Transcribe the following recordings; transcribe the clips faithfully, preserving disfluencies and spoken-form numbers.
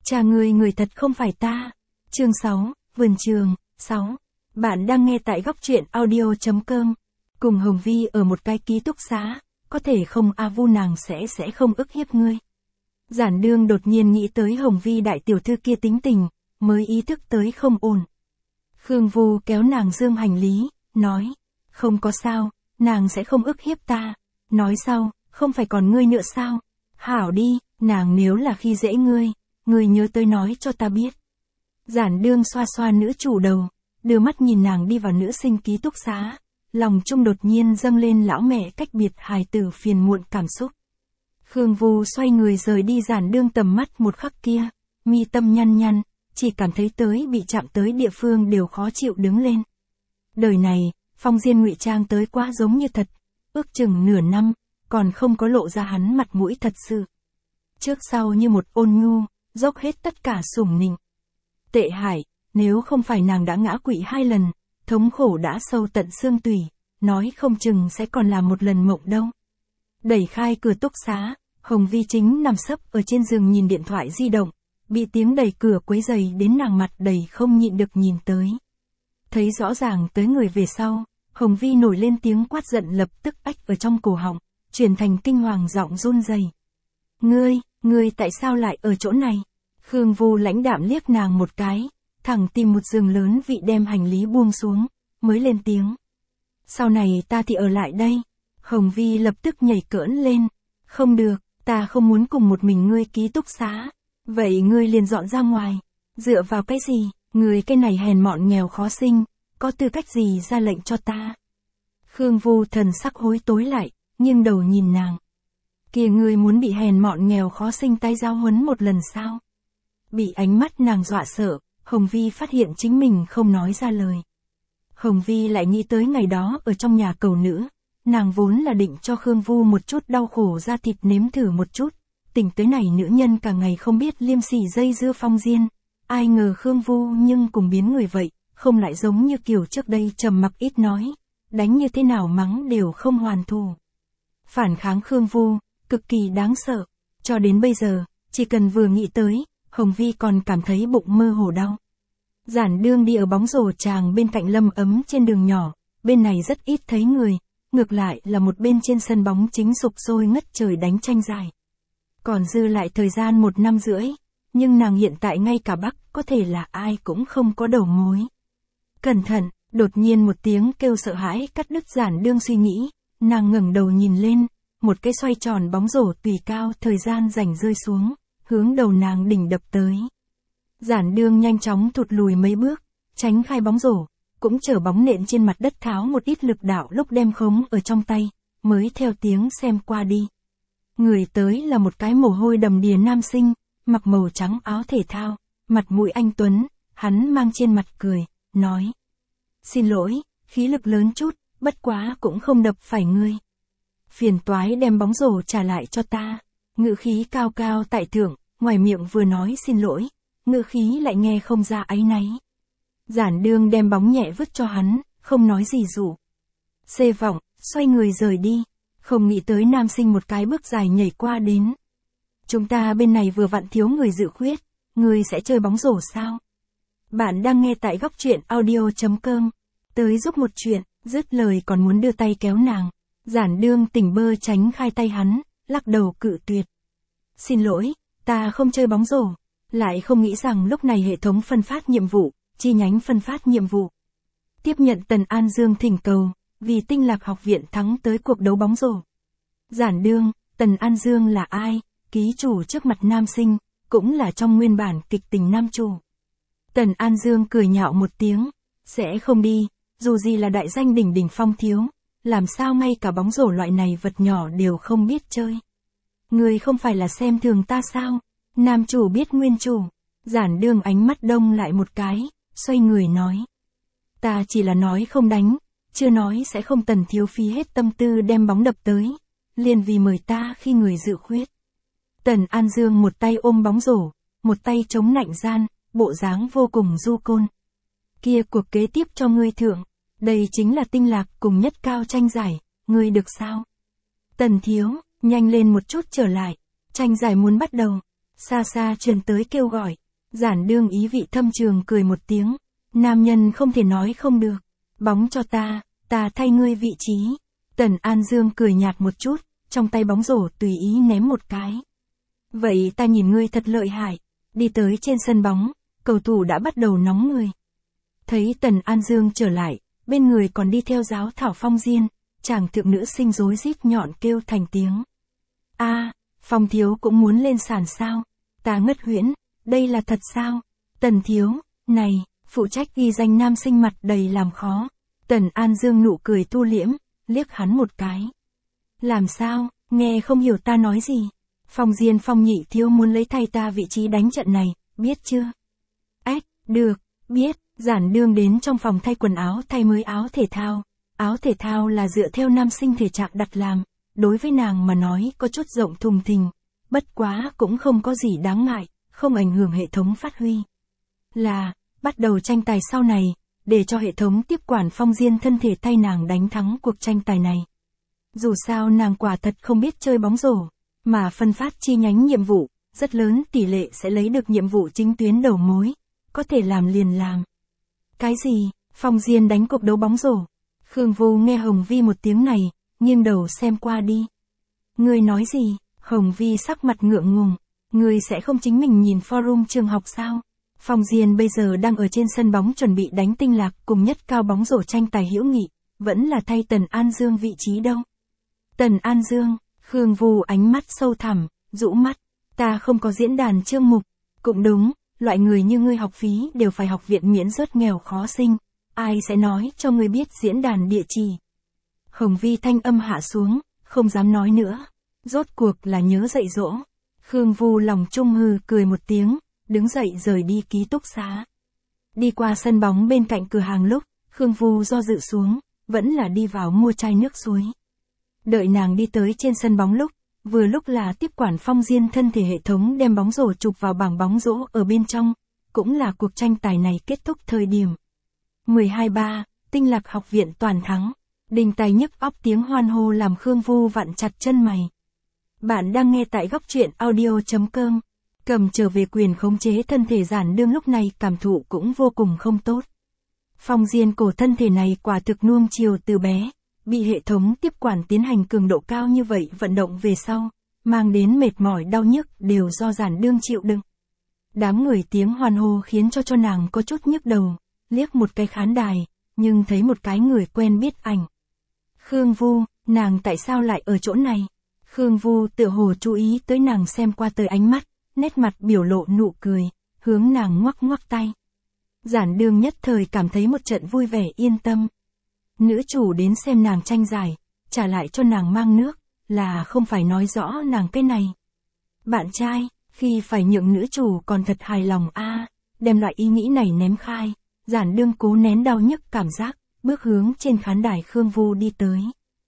Cha ngươi người thật không phải ta. Chương sáu, Vườn trường, sáu. Bạn đang nghe tại góc truyện audio chấm com. Cùng Hồng Vi ở một cái ký túc xá, có thể không a vu nàng sẽ sẽ không ức hiếp ngươi. Giản Đương đột nhiên nghĩ tới Hồng Vi đại tiểu thư kia tính tình, mới ý thức tới không ổn. Khương Vu kéo nàng dương hành lý, nói, không có sao, nàng sẽ không ức hiếp ta. Nói sau, không phải còn ngươi nữa sao? Hảo đi, nàng nếu là khi dễ ngươi, ngươi nhớ tới nói cho ta biết. Giản Đương xoa xoa nữ chủ đầu, đưa mắt nhìn nàng đi vào nữ sinh ký túc xá, lòng trung đột nhiên dâng lên lão mẹ cách biệt hài tử phiền muộn cảm xúc. Khương Vu xoay người rời đi. Giản Đương tầm mắt một khắc kia, mi tâm nhăn nhăn, chỉ cảm thấy tới bị chạm tới địa phương đều khó chịu đứng lên. Đời này, Phong Diên ngụy trang tới quá giống như thật, ước chừng nửa năm, còn không có lộ ra hắn mặt mũi thật sự. Trước sau như một ôn nhu, dốc hết tất cả sủng nịnh. Tệ Hải, nếu không phải nàng đã ngã quỵ hai lần, thống khổ đã sâu tận xương tủy, nói không chừng sẽ còn là một lần mộng đâu. Đẩy khai cửa túc xá, Hồng Vi chính nằm sấp ở trên giường nhìn điện thoại di động, bị tiếng đẩy cửa quấy rầy đến nàng mặt đầy không nhịn được nhìn tới. Thấy rõ ràng tới người về sau, Hồng Vi nổi lên tiếng quát giận lập tức ách ở trong cổ họng, chuyển thành kinh hoàng giọng run rẩy. Ngươi, ngươi tại sao lại ở chỗ này? Khương Vu lãnh đạm liếc nàng một cái, thẳng tìm một giường lớn vị đem hành lý buông xuống, mới lên tiếng. Sau này ta thì ở lại đây. Hồng Vi lập tức nhảy cỡn lên. Không được, ta không muốn cùng một mình ngươi ký túc xá. Vậy ngươi liền dọn ra ngoài. Dựa vào cái gì, ngươi cái này hèn mọn nghèo khó sinh, có tư cách gì ra lệnh cho ta? Khương Vu thần sắc hối tối lại, nghiêng đầu nhìn nàng. Kìa, ngươi muốn bị hèn mọn nghèo khó sinh tay giáo huấn một lần sao? Bị ánh mắt nàng dọa sợ, Hồng Vi phát hiện chính mình không nói ra lời. Hồng Vi lại nghĩ tới ngày đó ở trong nhà cầu nữ, nàng vốn là định cho Khương Vu một chút đau khổ da thịt nếm thử một chút, tỉnh tới này nữ nhân cả ngày không biết liêm sỉ dây dưa Phong Diên, ai ngờ Khương Vu nhưng cùng biến người vậy, không lại giống như kiểu trước đây trầm mặc ít nói, đánh như thế nào mắng đều không hoàn thù. Phản kháng Khương Vu, cực kỳ đáng sợ, cho đến bây giờ, chỉ cần vừa nghĩ tới, Hồng Vi còn cảm thấy bụng mơ hồ đau. Giản Đương đi ở bóng rổ tràng bên cạnh Lâm Ấm trên đường nhỏ, bên này rất ít thấy người, ngược lại là một bên trên sân bóng chính sục sôi ngất trời đánh tranh giải. Còn dư lại thời gian một năm rưỡi, nhưng nàng hiện tại ngay cả Bắc có thể là ai cũng không có đầu mối. Cẩn thận, đột nhiên một tiếng kêu sợ hãi cắt đứt Giản Đương suy nghĩ, nàng ngẩng đầu nhìn lên, một cái xoay tròn bóng rổ tùy cao thời gian rảnh rơi xuống, hướng đầu nàng đỉnh đập tới. Giản Đương nhanh chóng thụt lùi mấy bước, tránh khai bóng rổ, cũng chở bóng nện trên mặt đất tháo một ít lực đạo lúc đem khống ở trong tay, mới theo tiếng xem qua đi. Người tới là một cái mồ hôi đầm đìa nam sinh, mặc màu trắng áo thể thao, mặt mũi anh tuấn, hắn mang trên mặt cười, nói. Xin lỗi, khí lực lớn chút, bất quá cũng không đập phải ngươi. Phiền toái đem bóng rổ trả lại cho ta. Ngữ khí cao cao tại thượng, ngoài miệng vừa nói xin lỗi, ngữ khí lại nghe không ra áy náy. Giản Đương đem bóng nhẹ vứt cho hắn, không nói gì dụ. Xê vọng, xoay người rời đi, không nghĩ tới nam sinh một cái bước dài nhảy qua đến. Chúng ta bên này vừa vặn thiếu người dự khuyết, người sẽ chơi bóng rổ sao? Bạn đang nghe tại góc truyện audio chấm com. Tới giúp một chuyện, dứt lời còn muốn đưa tay kéo nàng. Giản Đương tỉnh bơ tránh khai tay hắn, lắc đầu cự tuyệt. Xin lỗi, ta không chơi bóng rổ. Lại không nghĩ rằng lúc này hệ thống phân phát nhiệm vụ, chi nhánh phân phát nhiệm vụ. Tiếp nhận Tần An Dương thỉnh cầu, vì Tinh Lạc học viện thắng tới cuộc đấu bóng rổ. Giản Đương, Tần An Dương là ai? Ký chủ trước mặt nam sinh, cũng là trong nguyên bản kịch tình nam chủ. Tần An Dương cười nhạo một tiếng, sẽ không đi, dù gì là đại danh đỉnh đỉnh phong thiếu, làm sao ngay cả bóng rổ loại này vật nhỏ đều không biết chơi. Người không phải là xem thường ta sao? Nam chủ biết nguyên chủ. Giản Đương ánh mắt đông lại một cái, xoay người nói. Ta chỉ là nói không đánh, chưa nói sẽ không Tần thiếu phí hết tâm tư đem bóng đập tới, liền vì mời ta khi người dự khuyết. Tần An Dương một tay ôm bóng rổ, một tay chống nạnh gian, bộ dáng vô cùng du côn. Kia cuộc kế tiếp cho ngươi thưởng, đây chính là Tinh Lạc cùng nhất cao tranh giải, ngươi được sao? Tần thiếu, nhanh lên một chút trở lại, tranh giải muốn bắt đầu. xa xa truyền tới kêu gọi. Giản Đương ý vị thâm trường cười một tiếng. Nam nhân không thể nói không được. Bóng cho ta, ta thay ngươi vị trí. Tần An Dương cười nhạt một chút, trong tay bóng rổ tùy ý ném một cái. Vậy ta nhìn ngươi thật lợi hại. Đi tới trên sân bóng, cầu thủ đã bắt đầu nóng người. Thấy Tần An Dương trở lại, bên người còn đi theo giáo thảo Phong Diên, chàng thượng nữ sinh rối rít nhọn kêu thành tiếng. A, à, Phong thiếu cũng muốn lên sàn sao? Ta ngất huyễn, đây là thật sao? Tần thiếu, này, phụ trách ghi danh nam sinh mặt đầy làm khó. Tần An Dương nụ cười tu liễm, liếc hắn một cái. Làm sao, nghe không hiểu ta nói gì? Phong Diên Phong nhị thiếu muốn lấy thay ta vị trí đánh trận này, biết chưa? Ếch, được, biết. Giản Đương đến trong phòng thay quần áo thay mới áo thể thao. Áo thể thao là dựa theo nam sinh thể trạng đặt làm, đối với nàng mà nói có chút rộng thùng thình, bất quá cũng không có gì đáng ngại, không ảnh hưởng hệ thống phát huy. Là, bắt đầu tranh tài sau này, để cho hệ thống tiếp quản Phong Diên thân thể thay nàng đánh thắng cuộc tranh tài này. Dù sao nàng quả thật không biết chơi bóng rổ, mà phân phát chi nhánh nhiệm vụ, rất lớn tỷ lệ sẽ lấy được nhiệm vụ chính tuyến đầu mối, có thể làm liền làm. Cái gì, Phong Diên đánh cuộc đấu bóng rổ? Khương Vu nghe Hồng Vi một tiếng này, nghiêng đầu xem qua đi. Ngươi nói gì? Hồng Vi sắc mặt ngượng ngùng. Ngươi sẽ không chính mình nhìn forum trường học sao? Phong Diên bây giờ đang ở trên sân bóng chuẩn bị đánh Tinh Lạc cùng nhất cao bóng rổ tranh tài hữu nghị, vẫn là thay Tần An Dương vị trí đâu. Tần An Dương, Khương Vu ánh mắt sâu thẳm, rũ mắt. Ta không có diễn đàn chương mục. Cũng đúng, loại người như ngươi học phí đều phải học viện miễn rớt nghèo khó sinh. Ai sẽ nói cho ngươi biết diễn đàn địa chỉ? Hồng Vi thanh âm hạ xuống, không dám nói nữa. Rốt cuộc là nhớ dạy dỗ. Khương Vu lòng trung hừ cười một tiếng, đứng dậy rời đi ký túc xá. Đi qua sân bóng bên cạnh cửa hàng lúc, Khương Vu do dự xuống, vẫn là đi vào mua chai nước suối. Đợi nàng đi tới trên sân bóng lúc, vừa lúc là tiếp quản Phong Diên thân thể hệ thống đem bóng rổ chụp vào bảng bóng rổ ở bên trong, cũng là cuộc tranh tài này kết thúc thời điểm. mười hai ba, Tinh Lạc học viện toàn thắng. Đình tài nhức óc tiếng hoan hô làm Khương Vu vặn chặt chân mày. Bạn đang nghe tại góc truyện audio chấm com. Cầm trở về quyền khống chế thân thể Giản Đương lúc này cảm thụ cũng vô cùng không tốt. Phong Diên cổ thân thể này quả thực nuông chiều từ bé, bị hệ thống tiếp quản tiến hành cường độ cao như vậy vận động về sau, mang đến mệt mỏi đau nhức đều do Giản Đương chịu đựng. Đám người tiếng hoan hô khiến cho cho nàng có chút nhức đầu, liếc một cái khán đài, nhưng thấy một cái người quen biết ảnh. Khương Vu, nàng tại sao lại ở chỗ này? Khương Vu tựa hồ chú ý tới nàng xem qua tới ánh mắt, nét mặt biểu lộ nụ cười, hướng nàng ngoắc ngoắc tay. Giản Đương nhất thời cảm thấy một trận vui vẻ yên tâm. Nữ chủ đến xem nàng tranh giải, trả lại cho nàng mang nước, là không phải nói rõ nàng cái này. Bạn trai, khi phải nhượng nữ chủ còn thật hài lòng a, à, đem loại ý nghĩ này ném khai, Giản Đương cố nén đau nhức cảm giác, bước hướng trên khán đài Khương Vu đi tới.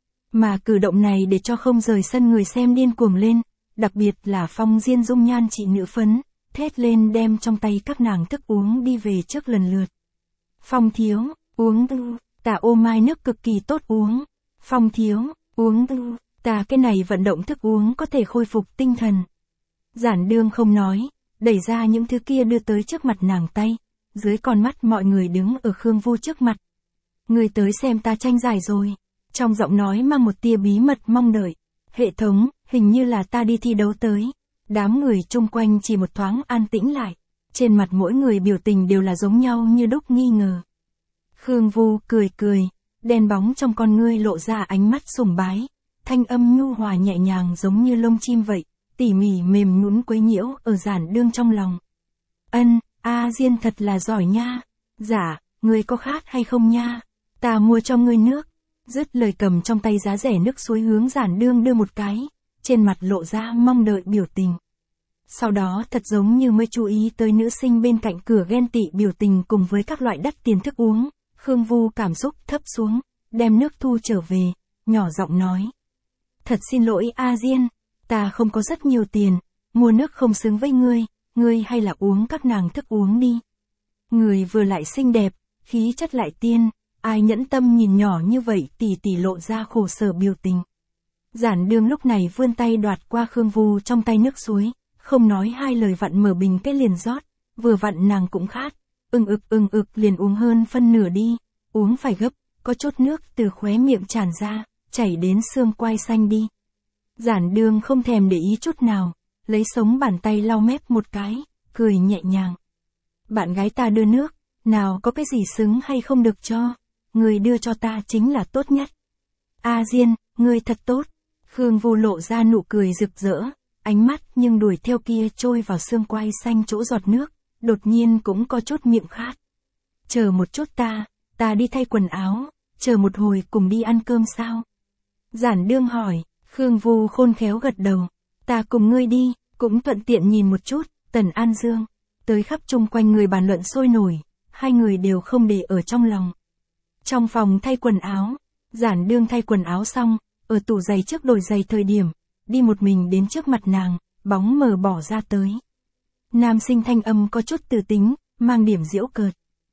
Mà cử động này để cho không rời sân người xem điên cuồng lên, đặc biệt là Phong Diên dung nhan chị nữ phấn, thét lên đem trong tay các nàng thức uống đi về trước lần lượt. Phong thiếu, uống tư, tà ô mai nước cực kỳ tốt uống. Phong thiếu, uống tư, tà cái này vận động thức uống có thể khôi phục tinh thần. Giản Đương không nói, đẩy ra những thứ kia đưa tới trước mặt nàng tay, dưới con mắt mọi người đứng ở Khương Vu trước mặt. Người tới xem ta tranh giải rồi. Trong giọng nói mang một tia bí mật mong đợi. Hệ thống, hình như là ta đi thi đấu tới. Đám người chung quanh chỉ một thoáng an tĩnh lại. Trên mặt mỗi người biểu tình đều là giống nhau như đúc nghi ngờ. Khương Vu cười cười, đen bóng trong con ngươi lộ ra ánh mắt sùng bái. Thanh âm nhu hòa nhẹ nhàng giống như lông chim vậy, tỉ mỉ mềm nhũn quấy nhiễu ở Giản Đương trong lòng. Ân, A Diên thật là giỏi nha. Dạ, ngươi có khát hay không nha? Ta mua cho ngươi nước. Dứt lời cầm trong tay giá rẻ nước suối hướng Giản Đương đưa một cái, trên mặt lộ ra mong đợi biểu tình. Sau đó thật giống như mới chú ý tới nữ sinh bên cạnh cửa ghen tị biểu tình cùng với các loại đắt tiền thức uống, Khương Vu cảm xúc thấp xuống, đem nước thu trở về, nhỏ giọng nói. Thật xin lỗi A Diên, ta không có rất nhiều tiền, mua nước không xứng với ngươi, ngươi hay là uống các nàng thức uống đi. Người vừa lại xinh đẹp, khí chất lại tiên, ai nhẫn tâm nhìn nhỏ như vậy tỉ tỉ lộ ra khổ sở biểu tình. Giản Đương lúc này vươn tay đoạt qua Khương Vu trong tay nước suối, không nói hai lời vặn mở bình cái liền rót, vừa vặn nàng cũng khát, ưng ực ưng ực liền uống hơn phân nửa đi, uống phải gấp, có chốt nước từ khóe miệng tràn ra, chảy đến xương quai xanh đi. Giản Đường không thèm để ý chút nào, lấy sống bàn tay lau mép một cái, cười nhẹ nhàng. Bạn gái ta đưa nước, nào có cái gì xứng hay không được cho, người đưa cho ta chính là tốt nhất. A Diên, ngươi thật tốt. Khương Vô lộ ra nụ cười rực rỡ, ánh mắt nhưng đuổi theo kia trôi vào xương quai xanh chỗ giọt nước, đột nhiên cũng có chút miệng khát. Chờ một chút ta, ta đi thay quần áo, chờ một hồi cùng đi ăn cơm sao? Giản Đương hỏi, Khương Vô khôn khéo gật đầu, ta cùng ngươi đi, cũng thuận tiện nhìn một chút, Tần An Dương. Tới khắp chung quanh người bàn luận sôi nổi, hai người đều không để ở trong lòng. Trong phòng thay quần áo, Giản Đương thay quần áo xong, ở tủ giày trước đổi giày thời điểm, đi một mình đến trước mặt nàng, bóng mờ bỏ ra tới. Nam sinh thanh âm có chút từ tính, mang điểm giễu cợt.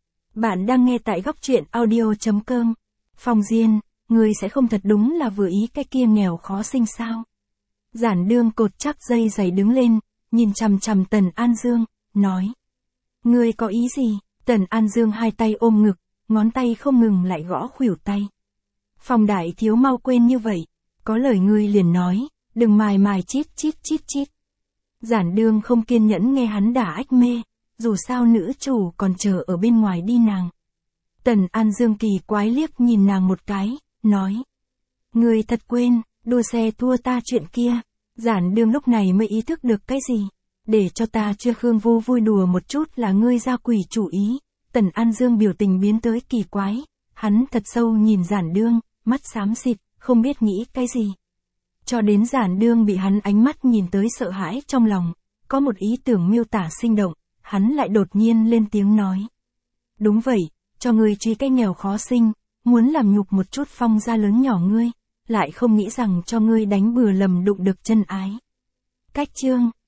Bạn đang nghe tại góc truyện audio.com. Phong Diên, ngươi sẽ không thật đúng là vừa ý cái kia nghèo khó sinh sao? Giản Đương cột chắc dây giày đứng lên, nhìn chằm chằm Tần An Dương, nói. Ngươi có ý gì? Tần An Dương hai tay ôm ngực, ngón tay không ngừng lại gõ khuỷu tay. Phong đại thiếu mau quên như vậy, có lời ngươi liền nói, đừng mài mài chít chít chít chít. Giản Đương không kiên nhẫn nghe hắn đả ách mê, dù sao nữ chủ còn chờ ở bên ngoài đi nàng. Tần An Dương kỳ quái liếc nhìn nàng một cái, nói. Ngươi thật quên, đua xe thua ta chuyện kia. Giản Đương lúc này mới ý thức được cái gì. Để cho ta chưa Khương Vô vui đùa một chút là ngươi ra quỷ chủ ý. Tần An Dương biểu tình biến tới kỳ quái, hắn thật sâu nhìn Giản Đương, mắt xám xịt, không biết nghĩ cái gì. Cho đến Giản Đương bị hắn ánh mắt nhìn tới sợ hãi trong lòng, có một ý tưởng miêu tả sinh động, hắn lại đột nhiên lên tiếng nói. Đúng vậy, cho ngươi truy cái nghèo khó sinh, muốn làm nhục một chút Phong gia lớn nhỏ ngươi, lại không nghĩ rằng cho ngươi đánh bừa lầm đụng được chân ái. Cách chương